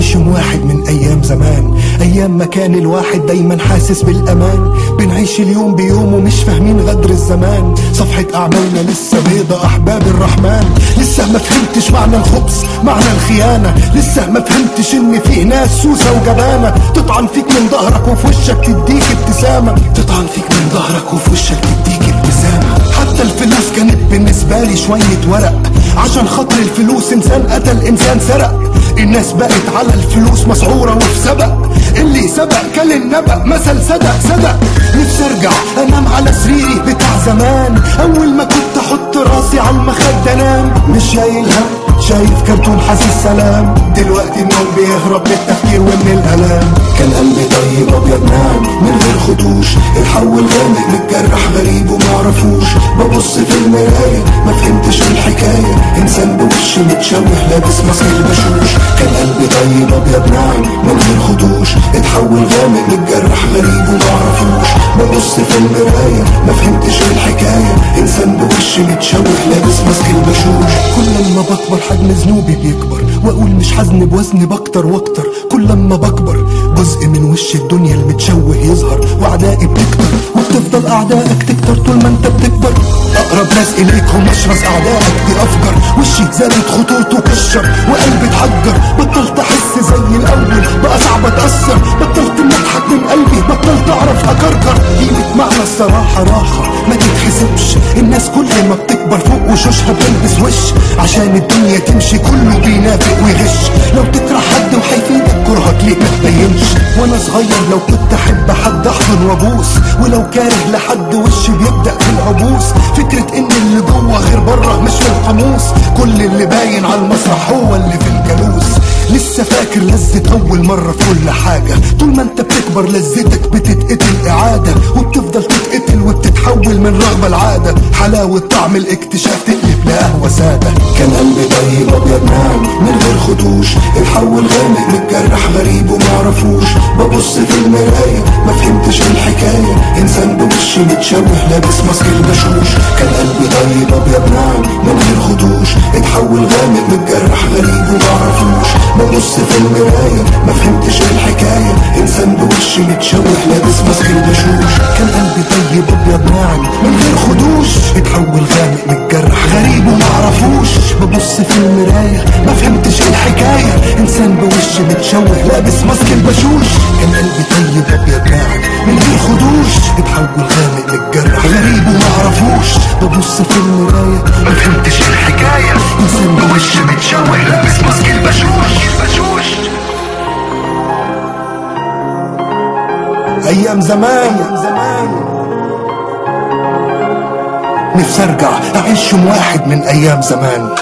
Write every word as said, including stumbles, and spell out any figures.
أعيش يوم واحد من أيام زمان، أيام ما كان الواحد دايما حاسس بالأمان. بنعيش اليوم بيوم ومش فاهمين غدر الزمان، صفحة أعمالنا لسه بيضة أحباب الرحمن. لسه ما فهمتش معنى الخبز معنى الخيانة، لسه ما فهمتش إن فيه ناس سوسة وجبانة تطعن فيك من ظهرك وفي وشك تديك ابتسامة، تطعن فيك من ظهرك وفي وشك تديك ابتسامة. حتى الفلوس كانت بالنسبة لي شوية ورق، عشان خاطر الفلوس إنسان قتل إنسان سرق. الناس بقت على الفلوس مسعورة وفي سبق، اللي سبق كل النبأ مثل صدق صدق. نفسي ارجع انام على سريري بتاع زمان، اول ما كنت احط راسي على المخدة انام. مش شايل هم شايف كرتون حاسس سلام، دلوقتي النوم بيهرب من التفكير ومن الالام. كان قلبي طيب ابيض ناعم من غير خدوش، اتحول غامق متجرح غريب ومعرفوش. ببص في المراية ما فهمتش الحكاية، انسان بوش متشوه لابس ماسك البشوش. كان قلبي طيب ابيض ناعم من غير خدوش، اتحول غامق متجرح غريب ومعرفوش. ببص في المراية ما فهمتش الحكاية، انسان بوش متشوه لابس ماسك البشوش. كل ما بكبر حجم ذنوبي بيكبر، واقول مش حزن بوزن بكتر واكتر. كل ما بكبر جزء من وش الدنيا المتشوه يظهر، واعدائي بتكتر وبتفضل اعدائك تكتر طول ما انت بتكبر. اقرب ناس اليك هم اشرس اعدائك دي افجر، وشي زادت خطوطه كشر وقلبي اتحجر. بطلت احس زي الاول بقى صعب اتاثر، بطلت نضحك من قلبي بطلت اعرف اكركر. قيمة معنى الصراحة راحة ما تتحسبش، الناس كل ما بتكبر فوق وشوشها بتلبس وش. عشان الدنيا تمشي كله بينافق ويغش، لو تكره حد وهيفيدك كرهك ليه ما تبينش. وانا صغير لو كنت احب حد احضن وابوس، ولو كاره لحد وشي بيبدأ في العبوس. فكرة ان اللي جوه غير بره مش في القاموس، كل اللي باين على المسرح هو اللي في الجلوس. لسه فاكر لذة اول مرة في كل حاجة، طول ما انت بتكبر لذتك بتتقتل اعادة، وبتفضل تتقتل وبتتحول من رغبة لعادة. حلاوة طعم الاكتشاف تقلب لقهوة سادة. كان قلبي طيب ابيض ناعم من غير خدوش، اتحول غامق متجرح غريب ومعرفوش. ببص في المراية ما فهمتش الحكاية، انسان بوش متشوه لابس ماسك البشوش. كان قلبي طيب ابيض ناعم من غير خدوش، اتحول غامق متجرح غريب ومعرفوش. ببص في المراية ما فهمتش الحكاية، انسان بوش متشوه لابس ماسك البشوش. كان قلبي طيب ابيض ناعم من غير خدوش، اتحول غامق متجرح غريب ومعرفوش. ببص في المراية ما فهمتش الحكاية، انسان بوش متشوه لابس ماسك البشوش. كان قلبي طيب ابيض ناعم من غير خدوش، اتحول غامق متجرح غريب ومعرفوش. ببص في المراية ما فهمتش الحكاية، انسان بوش متشوه لابس ماسك البشوش. بشوش ايام زمان نفسي ارجع اعيش يوم واحد من ايام زمان.